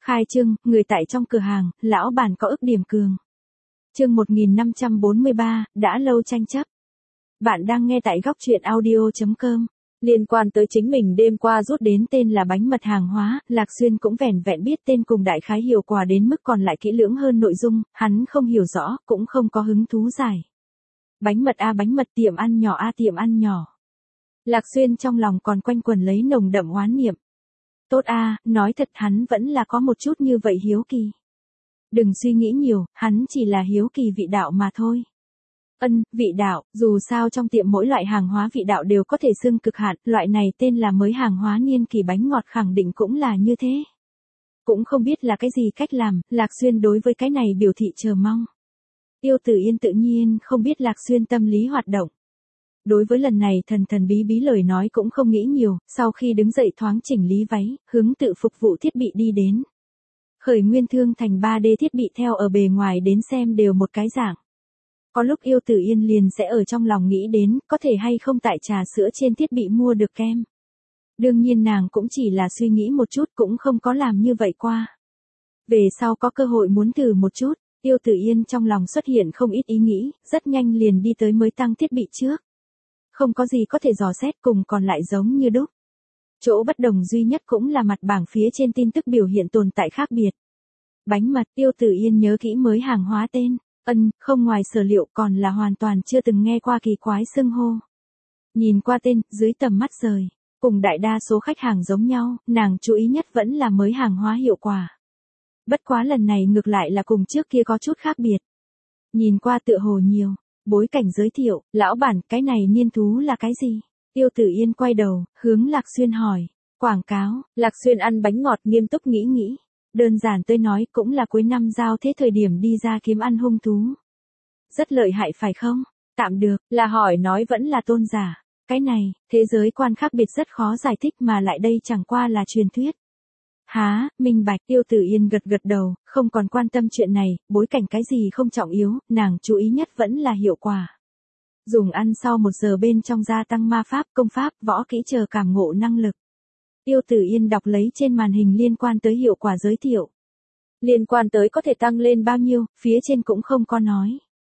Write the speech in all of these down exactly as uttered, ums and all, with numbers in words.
Khai trương, người tại trong cửa hàng, lão bản có ức điểm cường. Chương một nghìn năm trăm bốn mươi ba, đã lâu tranh chấp. Bạn đang nghe tại góc truyện audio chấm com. Liên quan tới chính mình đêm qua rút đến tên là bánh mật hàng hóa, Lạc Xuyên cũng vẻn vẹn biết tên cùng đại khái hiệu quả đến mức còn lại kỹ lưỡng hơn nội dung, hắn không hiểu rõ, cũng không có hứng thú giải. Bánh mật a bánh mật tiệm ăn nhỏ a tiệm ăn nhỏ. Lạc Xuyên trong lòng còn quanh quẩn lấy nồng đậm oán niệm. Tốt a, nói thật hắn vẫn là có một chút như vậy hiếu kỳ. Đừng suy nghĩ nhiều, hắn chỉ là hiếu kỳ vị đạo mà thôi. Ân, vị đạo, dù sao trong tiệm mỗi loại hàng hóa vị đạo đều có thể xưng cực hạn, loại này tên là mới hàng hóa niên kỳ bánh ngọt khẳng định cũng là như thế. Cũng không biết là cái gì cách làm, Lạc Xuyên đối với cái này biểu thị chờ mong. Tiêu Tử Yên tự nhiên không biết Lạc Xuyên tâm lý hoạt động. Đối với lần này thần thần bí bí lời nói cũng không nghĩ nhiều, sau khi đứng dậy thoáng chỉnh lý váy, hướng tự phục vụ thiết bị đi đến. Khởi nguyên thương thành ba D thiết bị theo ở bề ngoài đến xem đều một cái dạng. Có lúc Yêu Tử Yên liền sẽ ở trong lòng nghĩ đến, có thể hay không tại trà sữa trên thiết bị mua được kem. Đương nhiên nàng cũng chỉ là suy nghĩ một chút cũng không có làm như vậy qua. Về sau có cơ hội muốn thử một chút, Yêu Tử Yên trong lòng xuất hiện không ít ý nghĩ, rất nhanh liền đi tới mới tăng thiết bị trước. Không có gì có thể dò xét cùng còn lại giống như đúc. Chỗ bất đồng duy nhất cũng là mặt bảng phía trên tin tức biểu hiện tồn tại khác biệt. Bánh mật, Yêu Tử Yên nhớ kỹ mới hàng hóa tên. Ân, không ngoài sở liệu còn là hoàn toàn chưa từng nghe qua kỳ quái xưng hô. Nhìn qua tên, dưới tầm mắt rời, cùng đại đa số khách hàng giống nhau, nàng chú ý nhất vẫn là mới hàng hóa hiệu quả. Bất quá lần này ngược lại là cùng trước kia có chút khác biệt. Nhìn qua tựa hồ nhiều, bối cảnh giới thiệu, lão bản, cái này niên thú là cái gì? Tiêu Tử Yên quay đầu, hướng Lạc Xuyên hỏi, quảng cáo, Lạc Xuyên ăn bánh ngọt nghiêm túc nghĩ nghĩ. Đơn giản tôi nói cũng là cuối năm giao thế thời điểm đi ra kiếm ăn hung thú. Rất lợi hại phải không? Tạm được, là hỏi nói vẫn là tôn giả. Cái này, thế giới quan khác biệt rất khó giải thích mà lại đây chẳng qua là truyền thuyết. Há, minh bạch, Tiêu Tử Yên gật gật đầu, không còn quan tâm chuyện này, bối cảnh cái gì không trọng yếu, nàng chú ý nhất vẫn là hiệu quả. Dùng ăn sau một giờ bên trong gia tăng ma pháp, công pháp, võ kỹ chờ cảm ngộ năng lực. Tiêu Tử Yên đọc lấy trên màn hình liên quan tới hiệu quả giới thiệu. Liên quan tới có thể tăng lên bao nhiêu, phía trên cũng không có nói.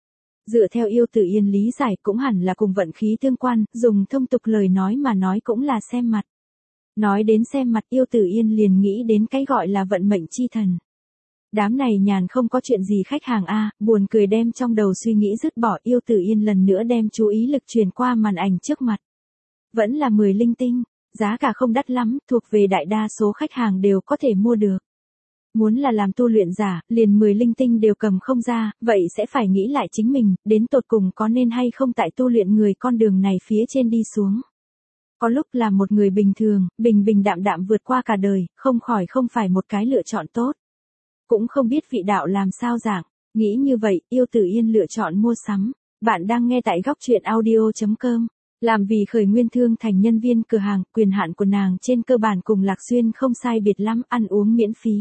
Dựa theo Yêu Tử Yên lý giải cũng hẳn là cùng vận khí tương quan, dùng thông tục lời nói mà nói cũng là xem mặt. Nói đến xem mặt Yêu Tử Yên liền nghĩ đến cái gọi là vận mệnh chi thần. Đám này nhàn không có chuyện gì khách hàng a, buồn cười đem trong đầu suy nghĩ dứt bỏ. Yêu Tử Yên lần nữa đem chú ý lực truyền qua màn ảnh trước mặt. Vẫn là mười linh tinh. Giá cả không đắt lắm, thuộc về đại đa số khách hàng đều có thể mua được. Muốn là làm tu luyện giả, liền mười linh tinh đều cầm không ra, vậy sẽ phải nghĩ lại chính mình, đến tột cùng có nên hay không tại tu luyện người con đường này phía trên đi xuống. Có lúc là một người bình thường, bình bình đạm đạm vượt qua cả đời, không khỏi không phải một cái lựa chọn tốt. Cũng không biết vị đạo làm sao dạng, nghĩ như vậy, Yêu Tử Yên lựa chọn mua sắm. Bạn đang nghe tại góc truyện audio chấm com. Làm vì khởi nguyên thương thành nhân viên cửa hàng, quyền hạn của nàng trên cơ bản cùng Lạc Xuyên không sai biệt lắm, ăn uống miễn phí.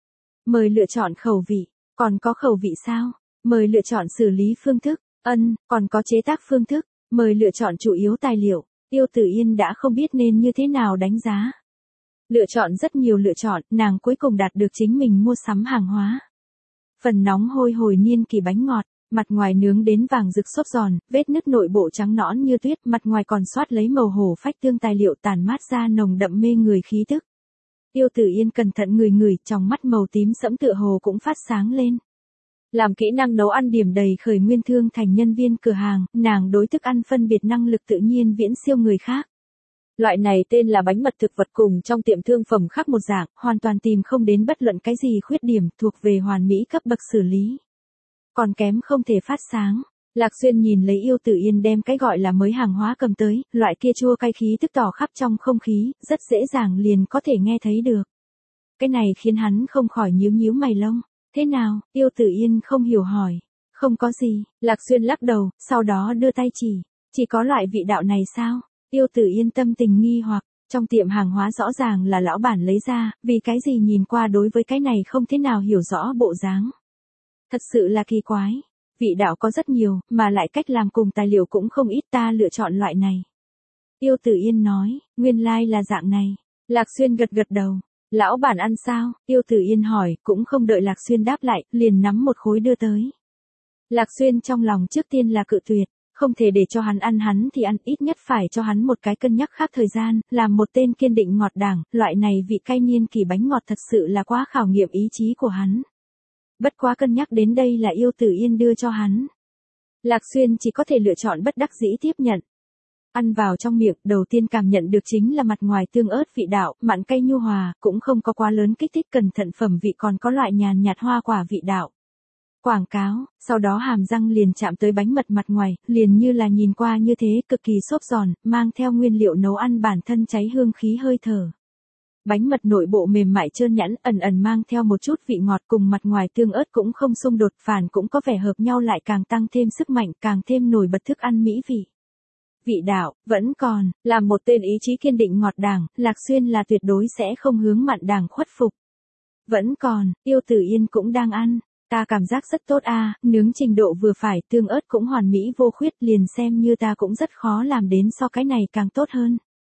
Mời lựa chọn khẩu vị, còn có khẩu vị sao? Mời lựa chọn xử lý phương thức, ân, còn có chế tác phương thức, mời lựa chọn chủ yếu tài liệu. Tiêu Tử Yên đã không biết nên như thế nào đánh giá. Lựa chọn rất nhiều lựa chọn, nàng cuối cùng đạt được chính mình mua sắm hàng hóa. Phần nóng hôi hồi niên kỳ bánh ngọt. Mặt ngoài nướng đến vàng rực xốp giòn, vết nứt nội bộ trắng nõn như tuyết, mặt ngoài còn xoát lấy màu hổ phách tương tài liệu tàn mát ra nồng đậm mê người khí tức. Tiêu Tử Yên cẩn thận ngửi ngửi, trong mắt màu tím sẫm tựa hồ cũng phát sáng lên. Làm kỹ năng nấu ăn điểm đầy khởi nguyên thương thành nhân viên cửa hàng, nàng đối thức ăn phân biệt năng lực tự nhiên viễn siêu người khác. Loại này tên là bánh mật thực vật cùng trong tiệm thương phẩm khác một dạng, hoàn toàn tìm không đến bất luận cái gì khuyết điểm, thuộc về hoàn mỹ cấp bậc xử lý. Còn kém không thể phát sáng. Lạc Xuyên nhìn lấy Yêu Tử Yên đem cái gọi là mới hàng hóa cầm tới, loại kia chua cay khí tức tỏ khắp trong không khí, rất dễ dàng liền có thể nghe thấy được. Cái này khiến hắn không khỏi nhíu nhíu mày lông. Thế nào? Yêu Tử Yên không hiểu hỏi. Không có gì, Lạc Xuyên lắc đầu, sau đó đưa tay chỉ. Chỉ có loại vị đạo này sao? Yêu Tử Yên tâm tình nghi hoặc, trong tiệm hàng hóa rõ ràng là lão bản lấy ra, vì cái gì nhìn qua đối với cái này không thế nào hiểu rõ bộ dáng. Thật sự là kỳ quái. Vị đạo có rất nhiều, mà lại cách làm cùng tài liệu cũng không ít, ta lựa chọn loại này. Yêu Tử Yên nói, nguyên lai like là dạng này. Lạc Xuyên gật gật đầu. Lão bản ăn sao? Tiêu Tử Yên hỏi, cũng không đợi Lạc Xuyên đáp lại, liền nắm một khối đưa tới. Lạc Xuyên trong lòng trước tiên là cự tuyệt, không thể để cho hắn ăn hắn thì ăn, ít nhất phải cho hắn một cái cân nhắc khác thời gian, làm một tên kiên định ngọt đảng, loại này vị cay niên kỳ bánh ngọt thật sự là quá khảo nghiệm ý chí của hắn. Bất quá cân nhắc đến đây là Yêu Tử Yên đưa cho hắn. Lạc Xuyên chỉ có thể lựa chọn bất đắc dĩ tiếp nhận. Ăn vào trong miệng, đầu tiên cảm nhận được chính là mặt ngoài tương ớt vị đạo, mặn cay nhu hòa, cũng không có quá lớn kích thích, cẩn thận phẩm vị còn có loại nhàn nhạt hoa quả vị đạo. Quảng cáo, sau đó hàm răng liền chạm tới bánh mật mặt ngoài, liền như là nhìn qua như thế, cực kỳ xốp giòn, mang theo nguyên liệu nấu ăn bản thân cháy hương khí hơi thở. Bánh mật nội bộ mềm mại trơn nhẵn, ẩn ẩn mang theo một chút vị ngọt, cùng mặt ngoài tương ớt cũng không xung đột, phản cũng có vẻ hợp nhau, lại càng tăng thêm sức mạnh, càng thêm nổi bật thức ăn mỹ vị. Vị đạo, vẫn còn, là một tên ý chí kiên định ngọt đảng, Lạc Xuyên là tuyệt đối sẽ không hướng mặn đảng khuất phục. Vẫn còn, Yêu Tử Yên cũng đang ăn. Ta cảm giác rất tốt a, à, nướng trình độ vừa phải, tương ớt cũng hoàn mỹ vô khuyết, liền xem như ta cũng rất khó làm đến so cái này càng tốt hơn.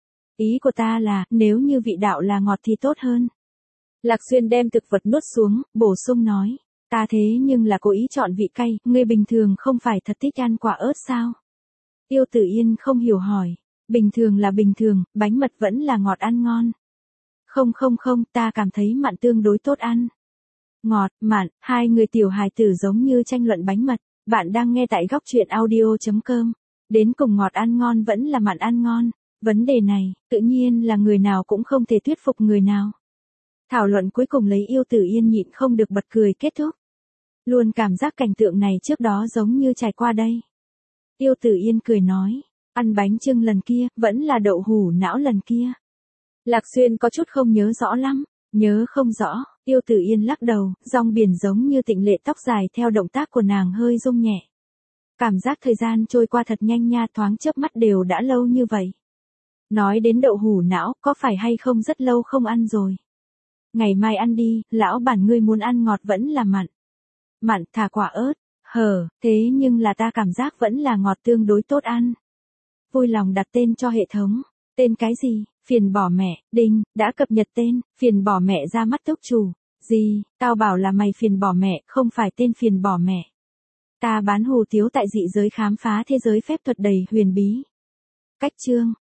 Ý của ta là, nếu như vị đạo là ngọt thì tốt hơn. Lạc Xuyên đem thực vật nuốt xuống, bổ sung nói. Ta thế nhưng là cố ý chọn vị cay, ngươi bình thường không phải thật thích ăn quả ớt sao? Yêu Tử Yên không hiểu hỏi. Bình thường là bình thường, bánh mật vẫn là ngọt ăn ngon. Không không không, ta cảm thấy mặn tương đối tốt ăn. Ngọt, mặn, hai người tiểu hài tử giống như tranh luận bánh mật. Bạn đang nghe tại góc truyện audio chấm com. Đến cùng ngọt ăn ngon vẫn là mặn ăn ngon. Vấn đề này, tự nhiên là người nào cũng không thể thuyết phục người nào. Thảo luận cuối cùng lấy Yêu Tử Yên nhịn không được bật cười kết thúc. Luôn cảm giác cảnh tượng này trước đó giống như trải qua đây. Yêu Tử Yên cười nói, ăn bánh chưng lần kia, vẫn là đậu hủ não lần kia. Lạc Xuyên có chút không nhớ rõ lắm, nhớ không rõ, Yêu Tử Yên lắc đầu, dòng biển giống như tịnh lệ, tóc dài theo động tác của nàng hơi rung nhẹ. Cảm giác thời gian trôi qua thật nhanh nha, thoáng chớp mắt đều đã lâu như vậy. Nói đến đậu hủ não, có phải hay không rất lâu không ăn rồi. Ngày mai ăn đi, lão bản ngươi muốn ăn ngọt vẫn là mặn. Mặn thả quả ớt, hờ, thế nhưng là ta cảm giác vẫn là ngọt tương đối tốt ăn. Vui lòng đặt tên cho hệ thống, tên cái gì, phiền bỏ mẹ, đinh, đã cập nhật tên, phiền bỏ mẹ ra mắt túc chủ. Gì, tao bảo là mày phiền bỏ mẹ, không phải tên phiền bỏ mẹ. Ta bán hủ tiếu tại dị giới khám phá thế giới phép thuật đầy huyền bí. Cách chương.